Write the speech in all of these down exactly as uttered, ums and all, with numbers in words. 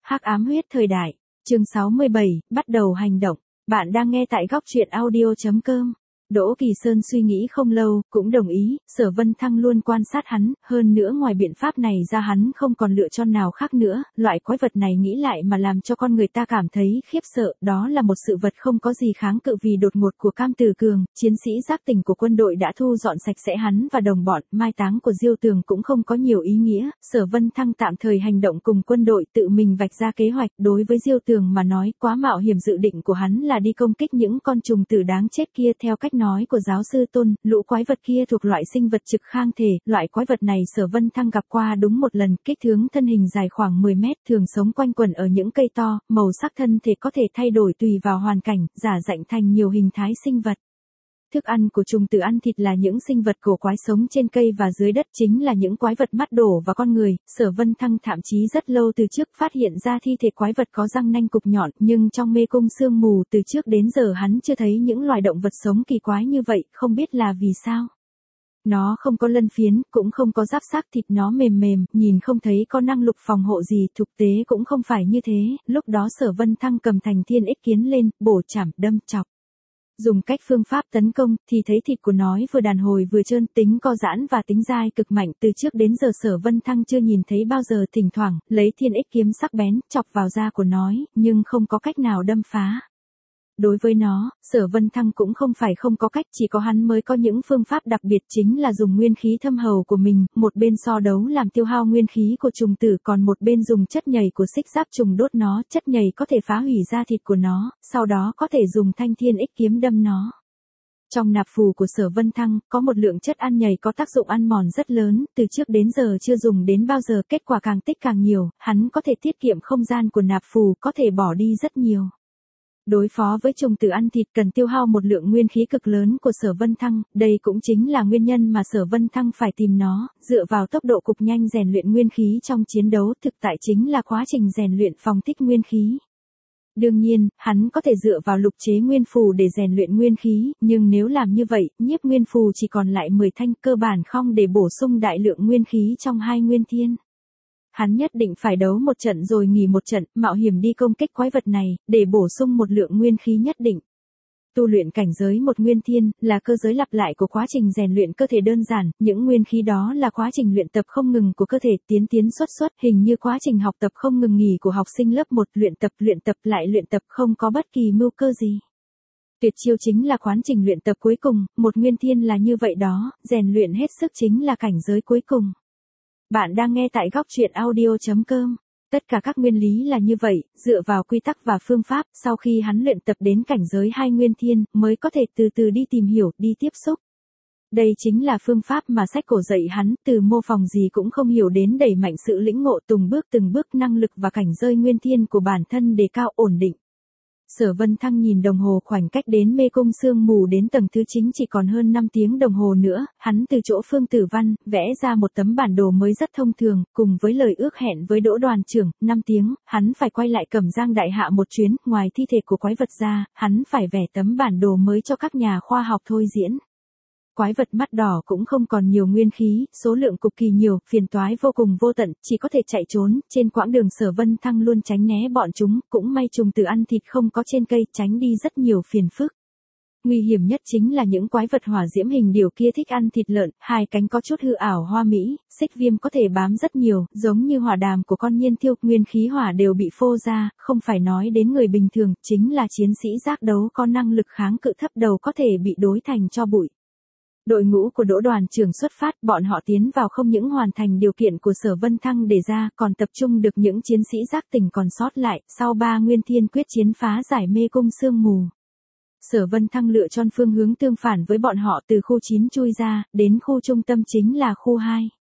Hắc ám huyết thời đại, chương sáu mươi bảy, bắt đầu hành động. Bạn đang nghe tại góc truyện audio chấm com. Đỗ Kỳ Sơn suy nghĩ không lâu, cũng đồng ý, Sở Vân Thăng luôn quan sát hắn, hơn nữa ngoài biện pháp này ra hắn không còn lựa chọn nào khác nữa, loại quái vật này nghĩ lại mà làm cho con người ta cảm thấy khiếp sợ, đó là một sự vật không có gì kháng cự vì đột ngột của Cam Từ Cường, chiến sĩ giác tỉnh của quân đội đã thu dọn sạch sẽ hắn và đồng bọn, mai táng của Diêu Tường cũng không có nhiều ý nghĩa, Sở Vân Thăng tạm thời hành động cùng quân đội tự mình vạch ra kế hoạch, đối với Diêu Tường mà nói quá mạo hiểm dự định của hắn là đi công kích những con trùng tử đáng chết kia theo cách nói của giáo sư Tôn, lũ quái vật kia thuộc loại sinh vật trực khang thể, loại quái vật này Sở Vân Thăng gặp qua đúng một lần, kích thước thân hình dài khoảng mười mét, thường sống quanh quẩn ở những cây to, màu sắc thân thể có thể thay đổi tùy vào hoàn cảnh, giả dạnh thành nhiều hình thái sinh vật. Thức ăn của trùng tử ăn thịt là những sinh vật cổ quái sống trên cây và dưới đất, chính là những quái vật mắt đổ và con người. Sở Vân Thăng thậm chí rất lâu từ trước phát hiện ra thi thể quái vật có răng nanh cục nhọn, nhưng trong mê cung sương mù từ trước đến giờ hắn chưa thấy những loài động vật sống kỳ quái như vậy, không biết là vì sao. Nó không có lân phiến, cũng không có giáp xác, thịt nó mềm mềm, nhìn không thấy có năng lực phòng hộ gì, thực tế cũng không phải như thế. Lúc đó Sở Vân Thăng cầm thành thiên ích kiến lên, bổ chảm, đâm chọc. Dùng cách phương pháp tấn công, thì thấy thịt của nó vừa đàn hồi vừa trơn, tính co giãn và tính dai cực mạnh, từ trước đến giờ Sở Vân Thăng chưa nhìn thấy bao giờ, thỉnh thoảng, lấy thiên ích kiếm sắc bén, chọc vào da của nó, nhưng không có cách nào đâm phá. Đối với nó, Sở Vân Thăng cũng không phải không có cách, chỉ có hắn mới có những phương pháp đặc biệt, chính là dùng nguyên khí thâm hầu của mình, một bên so đấu làm tiêu hao nguyên khí của trùng tử, còn một bên dùng chất nhầy của xích giáp trùng đốt nó, chất nhầy có thể phá hủy da thịt của nó, sau đó có thể dùng thanh thiên ích kiếm đâm nó. Trong nạp phù của Sở Vân Thăng, có một lượng chất ăn nhầy có tác dụng ăn mòn rất lớn, từ trước đến giờ chưa dùng đến bao giờ, kết quả càng tích càng nhiều, hắn có thể tiết kiệm không gian của nạp phù, có thể bỏ đi rất nhiều. Đối phó với trùng tử ăn thịt cần tiêu hao một lượng nguyên khí cực lớn của Sở Vân Thăng, đây cũng chính là nguyên nhân mà Sở Vân Thăng phải tìm nó, dựa vào tốc độ cực nhanh rèn luyện nguyên khí trong chiến đấu, thực tại chính là quá trình rèn luyện phòng thích nguyên khí. Đương nhiên, hắn có thể dựa vào lục chế nguyên phù để rèn luyện nguyên khí, nhưng nếu làm như vậy, nhiếp nguyên phù chỉ còn lại mười thanh, cơ bản không để bổ sung đại lượng nguyên khí trong hai nguyên thiên. Hắn nhất định phải đấu một trận rồi nghỉ một trận, mạo hiểm đi công kích quái vật này, để bổ sung một lượng nguyên khí nhất định. Tu luyện cảnh giới một nguyên thiên, là cơ giới lặp lại của quá trình rèn luyện cơ thể đơn giản, những nguyên khí đó là quá trình luyện tập không ngừng của cơ thể, tiến tiến xuất xuất, hình như quá trình học tập không ngừng nghỉ của học sinh lớp một, luyện tập luyện tập lại luyện tập, không có bất kỳ mưu cơ gì. Tuyệt chiêu chính là quán trình luyện tập cuối cùng, một nguyên thiên là như vậy đó, rèn luyện hết sức chính là cảnh giới cuối cùng. Bạn đang nghe tại góc truyện audio chấm com. Tất cả các nguyên lý là như vậy, dựa vào quy tắc và phương pháp, sau khi hắn luyện tập đến cảnh giới hai nguyên thiên, mới có thể từ từ đi tìm hiểu, đi tiếp xúc. Đây chính là phương pháp mà sách cổ dạy hắn, từ mô phỏng gì cũng không hiểu đến đẩy mạnh sự lĩnh ngộ, từng bước từng bước năng lực và cảnh giới nguyên thiên của bản thân đề cao ổn định. Sở Vân Thăng nhìn đồng hồ, khoảnh cách đến mê cung sương mù đến tầng thứ chính chỉ còn hơn năm tiếng đồng hồ nữa, hắn từ chỗ Phương Tử Văn, vẽ ra một tấm bản đồ mới rất thông thường, cùng với lời ước hẹn với Đỗ đoàn trưởng, năm tiếng, hắn phải quay lại Cẩm Giang Đại Hạ một chuyến, ngoài thi thể của quái vật ra, hắn phải vẽ tấm bản đồ mới cho các nhà khoa học thôi diễn. Quái vật mắt đỏ cũng không còn nhiều nguyên khí, số lượng cực kỳ nhiều, phiền toái vô cùng vô tận, chỉ có thể chạy trốn, trên quãng đường Sở Vân Thăng luôn tránh né bọn chúng, cũng may trùng tử ăn thịt không có trên cây, tránh đi rất nhiều phiền phức. Nguy hiểm nhất chính là những quái vật hỏa diễm hình điều kia thích ăn thịt lợn, hai cánh có chút hư ảo hoa mỹ, xích viêm có thể bám rất nhiều, giống như hỏa đàm của con nhiên thiêu, nguyên khí hỏa đều bị phô ra, không phải nói đến người bình thường, chính là chiến sĩ giác đấu có năng lực kháng cự thấp đầu có thể bị đối thành tro bụi. Đội ngũ của Đỗ đoàn trưởng xuất phát, bọn họ tiến vào không những hoàn thành điều kiện của Sở Vân Thăng đề ra, còn tập trung được những chiến sĩ giác tỉnh còn sót lại, sau ba nguyên thiên quyết chiến phá giải mê cung sương mù. Sở Vân Thăng lựa chọn phương hướng tương phản với bọn họ, từ khu chín chui ra, đến khu trung tâm chính là khu hai.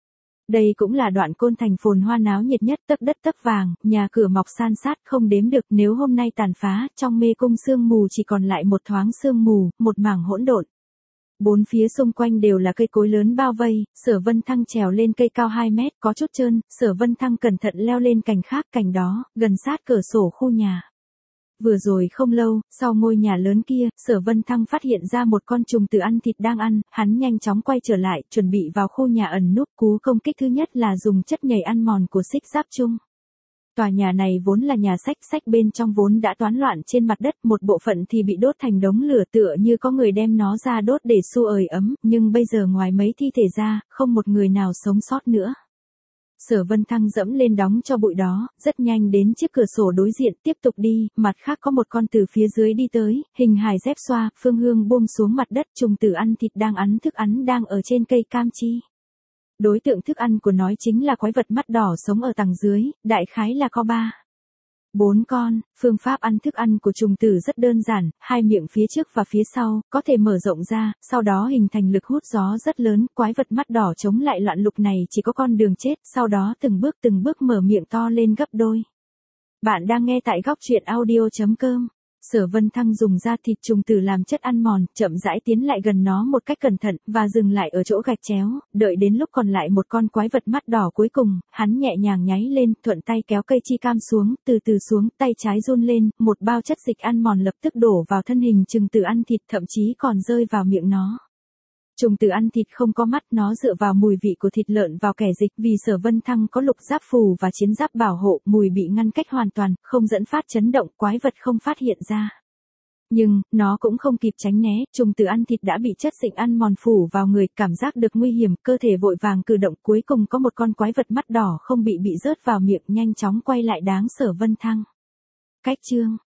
Đây cũng là đoạn Côn Thành phồn hoa náo nhiệt nhất, tấp đất tấp vàng, nhà cửa mọc san sát không đếm được, nếu hôm nay tàn phá, trong mê cung sương mù chỉ còn lại một thoáng sương mù, một mảng hỗn độn. Bốn phía xung quanh đều là cây cối lớn bao vây, Sở Vân Thăng trèo lên cây cao hai mét, có chút trơn, Sở Vân Thăng cẩn thận leo lên cành khác, cành đó, gần sát cửa sổ khu nhà. Vừa rồi không lâu, sau ngôi nhà lớn kia, Sở Vân Thăng phát hiện ra một con trùng tử ăn thịt đang ăn, hắn nhanh chóng quay trở lại, chuẩn bị vào khu nhà ẩn núp, cú công kích thứ nhất là dùng chất nhầy ăn mòn của xích giáp chung. Tòa nhà này vốn là nhà sách, sách bên trong vốn đã toán loạn trên mặt đất, một bộ phận thì bị đốt thành đống lửa tựa như có người đem nó ra đốt để xua ời ấm, nhưng bây giờ ngoài mấy thi thể ra, không một người nào sống sót nữa. Sở Vân Thăng dẫm lên đóng cho bụi đó, rất nhanh đến chiếc cửa sổ đối diện, tiếp tục đi, mặt khác có một con từ phía dưới đi tới, hình hài dép xoa, phương hương buông xuống mặt đất, trùng tử ăn thịt đang ăn thức ăn đang ở trên cây cam chi. Đối tượng thức ăn của nó chính là quái vật mắt đỏ sống ở tầng dưới, đại khái là có ba. Bốn con, phương pháp ăn thức ăn của trùng tử rất đơn giản, hai miệng phía trước và phía sau, có thể mở rộng ra, sau đó hình thành lực hút gió rất lớn, quái vật mắt đỏ chống lại loạn lục này chỉ có con đường chết, sau đó từng bước từng bước mở miệng to lên gấp đôi. Bạn đang nghe tại góc truyện audio chấm com. Sở Vân Thăng dùng da thịt trùng tử làm chất ăn mòn, chậm rãi tiến lại gần nó một cách cẩn thận, và dừng lại ở chỗ gạch chéo, đợi đến lúc còn lại một con quái vật mắt đỏ cuối cùng, hắn nhẹ nhàng nháy lên, thuận tay kéo cây chi cam xuống, từ từ xuống, tay trái run lên, một bao chất dịch ăn mòn lập tức đổ vào thân hình trùng tử ăn thịt, thậm chí còn rơi vào miệng nó. Trùng tử ăn thịt không có mắt, nó dựa vào mùi vị của thịt lợn vào kẻ dịch, vì Sở Vân Thăng có lục giáp phù và chiến giáp bảo hộ, mùi bị ngăn cách hoàn toàn, không dẫn phát chấn động, quái vật không phát hiện ra. Nhưng, nó cũng không kịp tránh né, trùng tử ăn thịt đã bị chất dịch ăn mòn phủ vào người, cảm giác được nguy hiểm, cơ thể vội vàng cử động, cuối cùng có một con quái vật mắt đỏ không bị bị rớt vào miệng, nhanh chóng quay lại đáng Sở Vân Thăng. Cách chương